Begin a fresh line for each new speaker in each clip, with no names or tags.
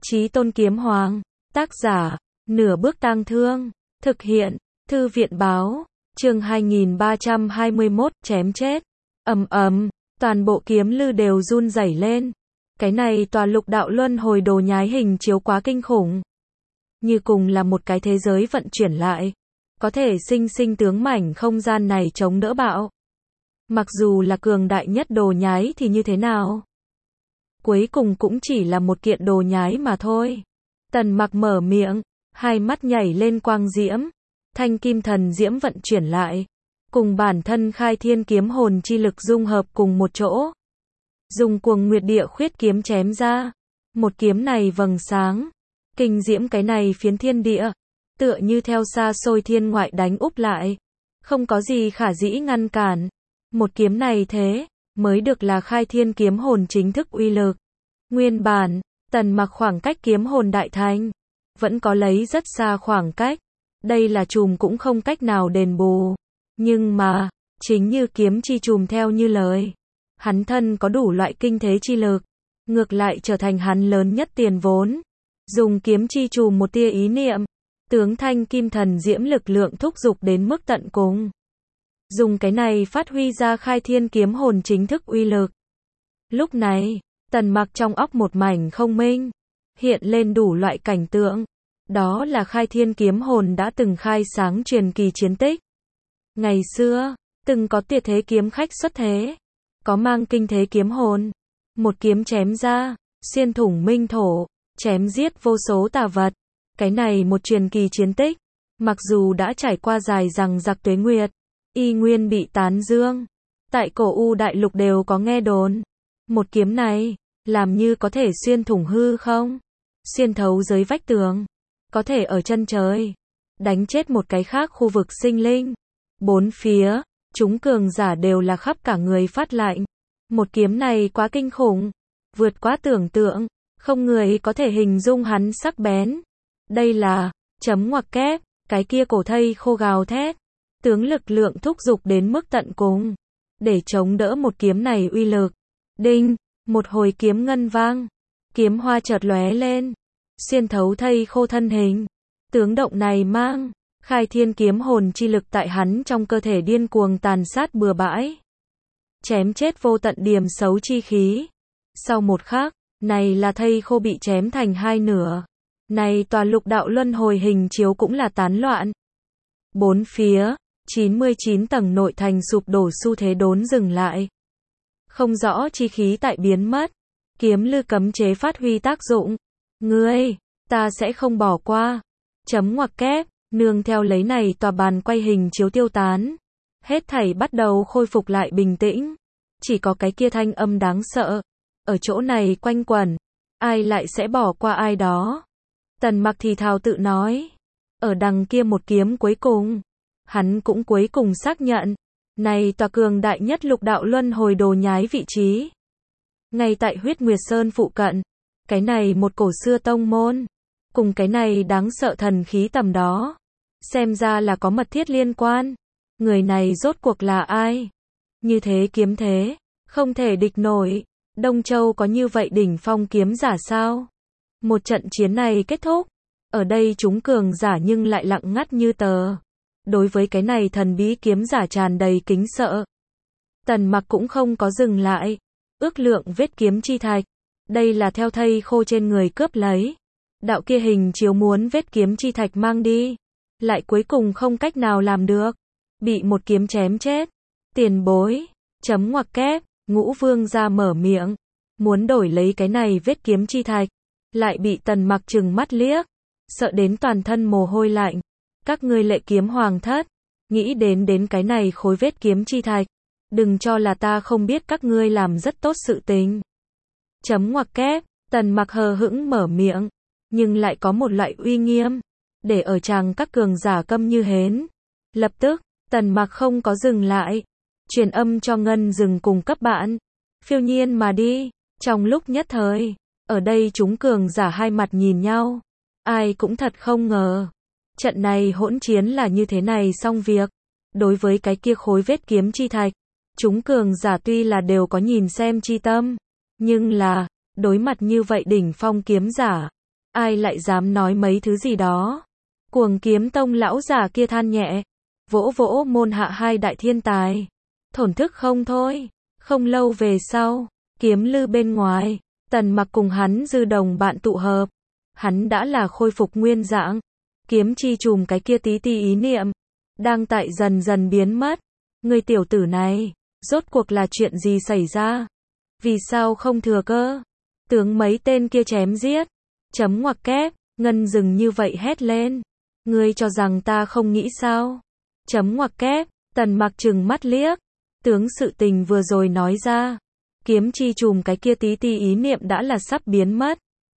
Chí Tôn Kiếm Hoàng. Tác giả, Nửa Bước Tang Thương. Thực hiện, Thư viện báo. Chương 2321, chém chết. Ầm ầm, toàn bộ kiếm lư đều run rẩy lên. Cái này tòa lục đạo luân hồi đồ nhái hình chiếu quá kinh khủng. Như cùng là một cái thế giới vận chuyển lại. Có thể sinh sinh tướng mảnh không gian này chống đỡ bạo. Mặc dù là cường đại nhất đồ nhái thì như thế nào? Cuối cùng cũng chỉ là một kiện đồ nhái mà thôi. Tần Mặc mở miệng, hai mắt nhảy lên quang diễm. Thanh kim thần diễm vận chuyển lại. Cùng bản thân khai thiên kiếm hồn chi lực dung hợp cùng một chỗ. Dùng cuồng nguyệt địa khuyết kiếm chém ra. Một kiếm này vầng sáng. Kinh diễm cái này phiến thiên địa. Tựa như theo xa xôi thiên ngoại đánh úp lại. Không có gì khả dĩ ngăn cản. Một kiếm này thế, mới được là khai thiên kiếm hồn chính thức uy lực. Nguyên bản, Tần Mặc khoảng cách kiếm hồn đại thành. Vẫn có lấy rất xa khoảng cách. Đây là chùm cũng không cách nào đền bù. Nhưng mà, chính như kiếm chi chùm theo như lời. Hắn thân có đủ loại kinh thế chi lực. Ngược lại trở thành hắn lớn nhất tiền vốn. Dùng kiếm chi chùm một tia ý niệm. Tướng thanh kim thần diễm lực lượng thúc giục đến mức tận cùng. Dùng cái này phát huy ra khai thiên kiếm hồn chính thức uy lực. Lúc này, Tần Mặc trong óc một mảnh không minh. Hiện lên đủ loại cảnh tượng. Đó là khai thiên kiếm hồn đã từng khai sáng truyền kỳ chiến tích. Ngày xưa, từng có tuyệt thế kiếm khách xuất thế. Có mang kinh thế kiếm hồn. Một kiếm chém ra, xuyên thủng minh thổ, chém giết vô số tà vật. Cái này một truyền kỳ chiến tích. Mặc dù đã trải qua dài rằng giặc tuế nguyệt. Y nguyên bị tán dương. Tại cổ U đại lục đều có nghe đồn. Một kiếm này, làm như có thể xuyên thủng hư không? Xuyên thấu dưới vách tường. Có thể ở chân trời. Đánh chết một cái khác khu vực sinh linh. Bốn phía, chúng cường giả đều là khắp cả người phát lạnh. Một kiếm này quá kinh khủng. Vượt quá tưởng tượng. Không người có thể hình dung hắn sắc bén. Đây là, chấm ngoặc kép, cái kia cổ thây khô gào thét. Tướng lực lượng thúc giục đến mức tận cùng. Để chống đỡ một kiếm này uy lực. Đinh, một hồi kiếm ngân vang. Kiếm hoa chợt lóe lên. Xuyên thấu thây khô thân hình. Tướng động này mang. Khai thiên kiếm hồn chi lực tại hắn trong cơ thể điên cuồng tàn sát bừa bãi. Chém chết vô tận điểm xấu chi khí. Sau một khắc, này là thây khô bị chém thành hai nửa. Này tòa lục đạo luân hồi hình chiếu cũng là tán loạn. Bốn phía, 99 tầng nội thành sụp đổ xu thế đốn dừng lại. Không rõ chi khí tại biến mất. Kiếm lư cấm chế phát huy tác dụng. Ngươi, ta sẽ không bỏ qua. Chấm ngoặc kép, nương theo lấy này tòa bàn quay hình chiếu tiêu tán. Hết thảy bắt đầu khôi phục lại bình tĩnh. Chỉ có cái kia thanh âm đáng sợ. Ở chỗ này quanh quẩn. Ai lại sẽ bỏ qua ai đó. Tần Mặc thì thào tự nói. Ở đằng kia một kiếm cuối cùng. Hắn cũng cuối cùng xác nhận. Này tòa cường đại nhất lục đạo luân hồi đồ nhái vị trí. Ngay tại Huyết Nguyệt Sơn phụ cận. Cái này một cổ xưa tông môn. Cùng cái này đáng sợ thần khí tầm đó. Xem ra là có mật thiết liên quan. Người này rốt cuộc là ai? Như thế kiếm thế. Không thể địch nổi. Đông Châu có như vậy đỉnh phong kiếm giả sao? Một trận chiến này kết thúc. Ở đây chúng cường giả nhưng lại lặng ngắt như tờ. Đối với cái này thần bí kiếm giả tràn đầy kính sợ. Tần Mặc cũng không có dừng lại. Ước lượng vết kiếm chi thạch. Đây là theo thây khô trên người cướp lấy. Đạo kia hình chiếu muốn vết kiếm chi thạch mang đi. Lại cuối cùng không cách nào làm được. Bị một kiếm chém chết. Tiền bối. Chấm ngoặc kép. Ngũ Vương ra mở miệng. Muốn đổi lấy cái này vết kiếm chi thạch. Lại bị Tần Mặc trừng mắt liếc. Sợ đến toàn thân mồ hôi lạnh. Các ngươi Lệ Kiếm Hoàng thất. Nghĩ đến cái này khối vết kiếm chi thạch. Đừng cho là ta không biết các ngươi làm rất tốt sự tình. Chấm ngoặc kép. Tần Mặc hờ hững mở miệng. Nhưng lại có một loại uy nghiêm. Để ở chàng các cường giả câm như hến. Lập tức, Tần Mặc không có dừng lại. Truyền âm cho Ngân Dừng cùng cấp bạn. Phiêu nhiên mà đi. Trong lúc nhất thời. Ở đây chúng cường giả hai mặt nhìn nhau. Ai cũng thật không ngờ. Trận này hỗn chiến là như thế này xong việc. Đối với cái kia khối vết kiếm chi thạch. Chúng cường giả tuy là đều có nhìn xem chi tâm. Nhưng là, đối mặt như vậy đỉnh phong kiếm giả. ai lại dám nói mấy thứ gì đó. Cuồng kiếm tông lão già kia than nhẹ, vỗ vỗ môn hạ hai đại thiên tài. Thổn thức không thôi. Không lâu về sau, kiếm lư bên ngoài, Tần Mặc cùng hắn dư đồng bạn tụ hợp. Hắn đã là khôi phục nguyên dạng. Kiếm chi trùm cái kia tí tí ý niệm, đang tại dần dần biến mất. Người tiểu tử này, rốt cuộc là chuyện gì xảy ra? Vì sao không thừa cơ? Tướng mấy tên kia chém giết. Chấm ngoặc kép, Ngân dừng như vậy hét lên. Ngươi cho rằng ta không nghĩ sao? Chấm ngoặc kép, Tần Mặc trừng mắt liếc. Tướng sự tình vừa rồi nói ra. Kiếm chi trùm cái kia tí tí ý niệm đã là sắp biến mất.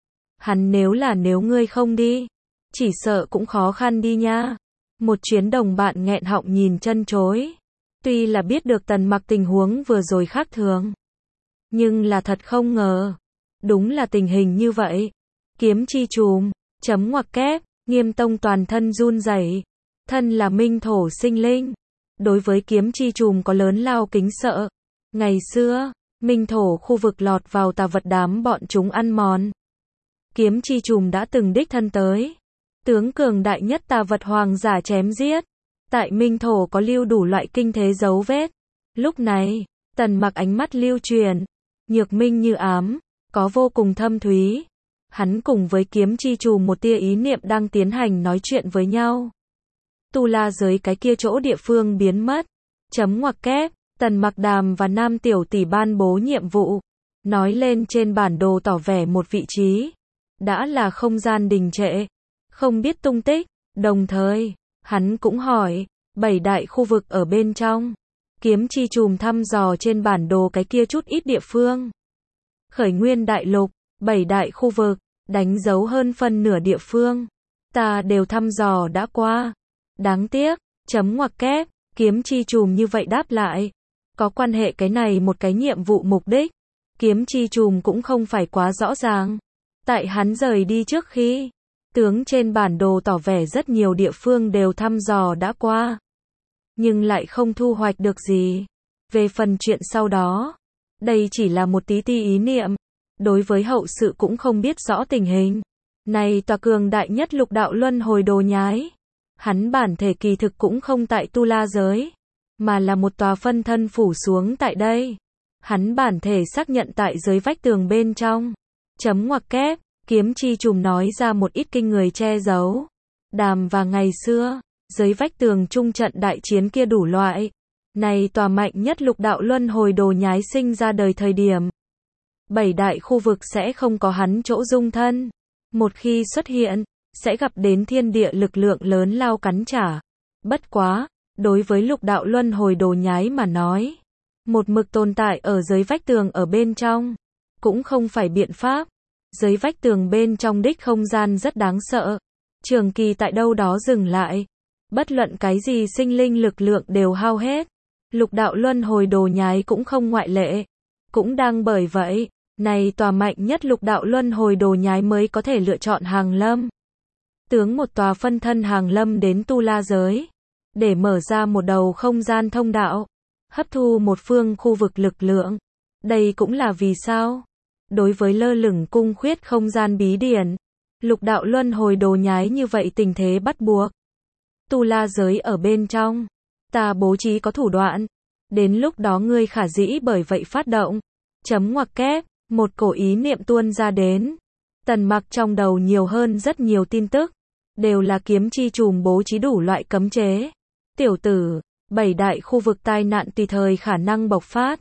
Hắn nếu ngươi không đi, chỉ sợ cũng khó khăn đi nha. Một chuyến đồng bạn nghẹn họng nhìn chân chối. Tuy là biết được Tần Mặc tình huống vừa rồi khác thường, nhưng là thật không ngờ. Đúng là tình hình như vậy. Kiếm chi trùm, chấm ngoặc kép, Nghiêm Tông toàn thân run rẩy. Thân là minh thổ sinh linh, đối với kiếm chi trùm có lớn lao kính sợ. Ngày xưa, minh thổ khu vực lọt vào tà vật đám bọn chúng ăn mòn. Kiếm chi trùm đã từng đích thân tới. Tướng cường đại nhất tà vật hoàng giả chém giết. Tại minh thổ có lưu đủ loại kinh thế dấu vết. Lúc này, Tần Mặc ánh mắt lưu truyền. Nhược minh như ám, có vô cùng thâm thúy. Hắn cùng với kiếm chi trùm một tia ý niệm đang tiến hành nói chuyện với nhau. Tu la giới cái kia chỗ địa phương biến mất. Chấm ngoặc kép, Tần Mặc Đàm và Nam tiểu tỷ ban bố nhiệm vụ. Nói lên trên bản đồ tỏ vẻ một vị trí. Đã là không gian đình trệ. Không biết tung tích. Đồng thời, hắn cũng hỏi, 7 đại khu vực ở bên trong. Kiếm chi trùm thăm dò trên bản đồ cái kia chút ít địa phương. Khởi nguyên đại lục, 7 đại khu vực, đánh dấu hơn phân nửa địa phương. Ta đều thăm dò đã qua. Đáng tiếc, chấm ngoặc kép, kiếm chi trùm như vậy đáp lại. Có quan hệ cái này một cái nhiệm vụ mục đích. Kiếm chi trùm cũng không phải quá rõ ràng. Tại hắn rời đi trước khi, tướng trên bản đồ tỏ vẻ rất nhiều địa phương đều thăm dò đã qua. Nhưng lại không thu hoạch được gì. Về phần chuyện sau đó, đây chỉ là một tí ti ý niệm. Đối với hậu sự cũng không biết rõ tình hình. Này tòa cường đại nhất lục đạo luân hồi đồ nhái. Hắn bản thể kỳ thực cũng không tại tu la giới, mà là một tòa phân thân phủ xuống tại đây. Hắn bản thể xác nhận tại dưới vách tường bên trong. Chấm ngoặc kép, kiếm chi trùm nói ra một ít kinh người che giấu. Đàm và ngày xưa, dưới vách tường trung trận đại chiến kia đủ loại. Này tòa mạnh nhất lục đạo luân hồi đồ nhái sinh ra đời thời điểm. 7 đại khu vực sẽ không có hắn chỗ dung thân. Một khi xuất hiện, sẽ gặp đến thiên địa lực lượng lớn lao cắn trả. Bất quá, đối với lục đạo luân hồi đồ nhái mà nói, một mực tồn tại ở dưới vách tường ở bên trong, cũng không phải biện pháp. Dưới vách tường bên trong đích không gian rất đáng sợ. Trường kỳ tại đâu đó dừng lại. Bất luận cái gì sinh linh lực lượng đều hao hết. Lục đạo luân hồi đồ nhái cũng không ngoại lệ. Cũng đang bởi vậy, này tòa mạnh nhất lục đạo luân hồi đồ nhái mới có thể lựa chọn hàng lâm. Tướng một tòa phân thân hàng lâm đến tu la giới. Để mở ra một đầu không gian thông đạo. Hấp thu một phương khu vực lực lượng. Đây cũng là vì sao? Đối với lơ lửng cung khuyết không gian bí điển. Lục đạo luân hồi đồ nhái như vậy tình thế bắt buộc. Tu la giới ở bên trong. Ta bố trí có thủ đoạn. Đến lúc đó ngươi khả dĩ bởi vậy phát động. Chấm ngoặc kép, một cổ ý niệm tuôn ra đến. Tần Mặc trong đầu nhiều hơn rất nhiều tin tức. Đều là kiếm chi trùm bố trí đủ loại cấm chế. Tiểu tử, 7 đại khu vực tai nạn tùy thời khả năng bộc phát.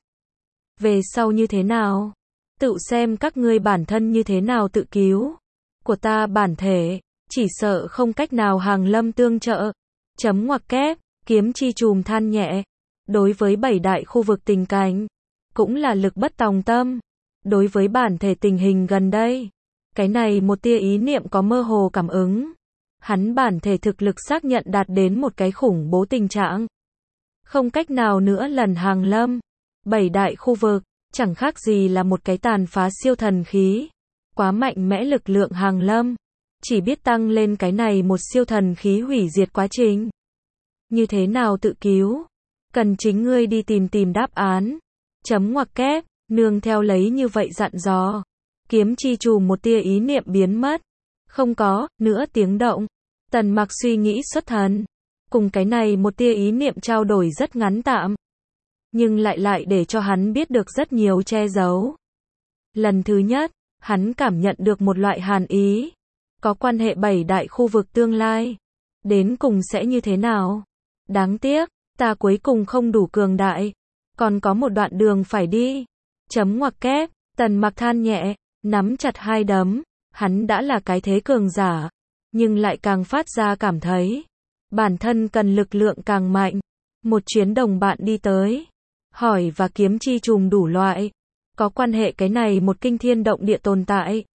Về sau như thế nào? Tự xem các ngươi bản thân như thế nào tự cứu. Của ta bản thể, chỉ sợ không cách nào hàng lâm tương trợ. Chấm ngoặc kép, kiếm chi trùm than nhẹ. Đối với 7 đại khu vực tình cảnh, cũng là lực bất tòng tâm. Đối với bản thể tình hình gần đây, cái này một tia ý niệm có mơ hồ cảm ứng. Hắn bản thể thực lực xác nhận đạt đến một cái khủng bố tình trạng. Không cách nào nữa lần hàng lâm. 7 đại khu vực, chẳng khác gì là một cái tàn phá siêu thần khí. Quá mạnh mẽ lực lượng hàng lâm. Chỉ biết tăng lên cái này một siêu thần khí hủy diệt quá trình. Như thế nào tự cứu? Cần chính ngươi đi tìm đáp án. Chấm ngoặc kép, nương theo lấy như vậy dặn dò. Kiếm chi trùm một tia ý niệm biến mất. Không có nữa tiếng động. Tần Mặc suy nghĩ xuất thần. Cùng cái này một tia ý niệm trao đổi rất ngắn tạm. Nhưng lại để cho hắn biết được rất nhiều che giấu. Lần thứ nhất, hắn cảm nhận được một loại hàn ý. Có quan hệ 7 đại khu vực tương lai. Đến cùng sẽ như thế nào? Đáng tiếc, ta cuối cùng không đủ cường đại. Còn có một đoạn đường phải đi. Chấm ngoặc kép, Tần Mặc than nhẹ, nắm chặt hai đấm. Hắn đã là cái thế cường giả. Nhưng lại càng phát ra cảm thấy. Bản thân cần lực lượng càng mạnh. Một chuyến đồng bạn đi tới. Hỏi và kiếm chi trùng đủ loại. Có quan hệ cái này một kinh thiên động địa tồn tại.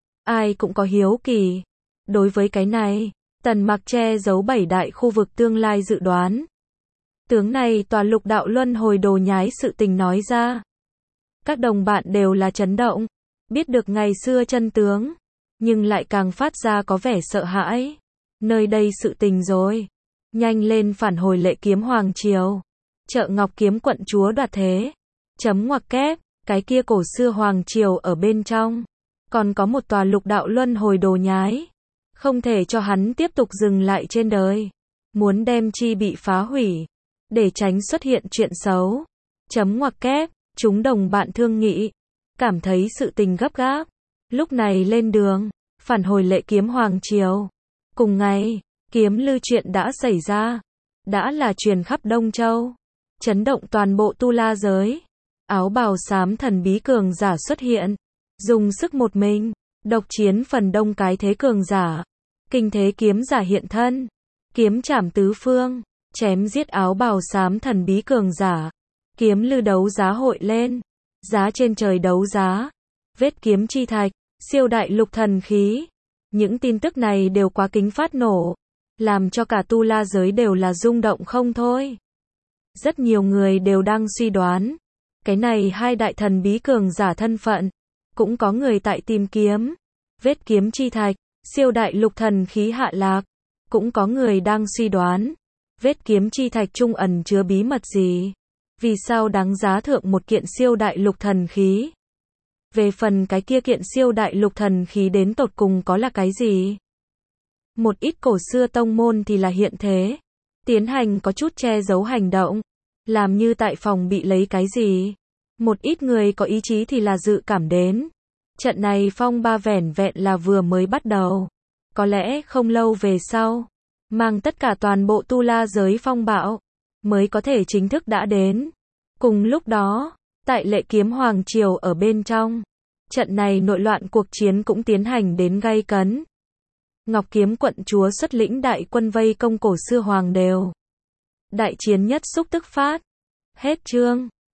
Ai cũng có hiếu kỳ. Đối với cái này, Tần Mặc che giấu 7 đại khu vực tương lai dự đoán. Tướng này tòa lục đạo luân hồi đồ nhái sự tình nói ra. Các đồng bạn đều là chấn động. Biết được ngày xưa chân tướng. Nhưng lại càng phát ra có vẻ sợ hãi. Nơi đây sự tình rồi. Nhanh lên phản hồi Lệ Kiếm Hoàng Triều. Chợ Ngọc Kiếm quận chúa đoạt thế. Chấm ngoặc kép, cái kia cổ xưa Hoàng Triều ở bên trong. Còn có một tòa lục đạo luân hồi đồ nhái. Không thể cho hắn tiếp tục dừng lại trên đời. Muốn đem chi bị phá hủy. Để tránh xuất hiện chuyện xấu. Chấm ngoặc kép, chúng đồng bạn thương nghị. Cảm thấy sự tình gấp gáp. Lúc này lên đường. Phản hồi Lệ Kiếm Hoàng Triều. Cùng ngày, kiếm lư chuyện đã xảy ra. Đã là truyền khắp Đông Châu. Chấn động toàn bộ tu la giới. Áo bào xám thần bí cường giả xuất hiện. Dùng sức một mình. Độc chiến phần đông cái thế cường giả. Kinh thế kiếm giả hiện thân. Kiếm chảm tứ phương. Chém giết áo bào xám thần bí cường giả. Kiếm lư đấu giá hội lên. Giá trên trời đấu giá. Vết kiếm chi thạch. Siêu đại lục thần khí. Những tin tức này đều quá kính phát nổ. Làm cho cả tu la giới đều là rung động không thôi. Rất nhiều người đều đang suy đoán. Cái này hai đại thần bí cường giả thân phận. Cũng có người tại tìm kiếm. Vết kiếm chi thạch. Siêu đại lục thần khí hạ lạc. Cũng có người đang suy đoán. Vết kiếm chi thạch trung ẩn chứa bí mật gì? Vì sao đáng giá thượng một kiện siêu đại lục thần khí? Về phần cái kia kiện siêu đại lục thần khí đến tột cùng có là cái gì? Một ít cổ xưa tông môn thì là hiện thế. Tiến hành có chút che giấu hành động. Làm như tại phòng bị lấy cái gì? Một ít người có ý chí thì là dự cảm đến. Trận này phong ba vẻn vẹn là vừa mới bắt đầu. Có lẽ không lâu về sau. Mang tất cả toàn bộ tu la giới phong bạo. Mới có thể chính thức đã đến. Cùng lúc đó. Tại Lệ Kiếm Hoàng Triều ở bên trong. Trận này nội loạn cuộc chiến cũng tiến hành đến gay cấn. Ngọc Kiếm quận chúa xuất lĩnh đại quân vây công cổ xưa hoàng đều. Đại chiến nhất xúc tức phát. Hết chương.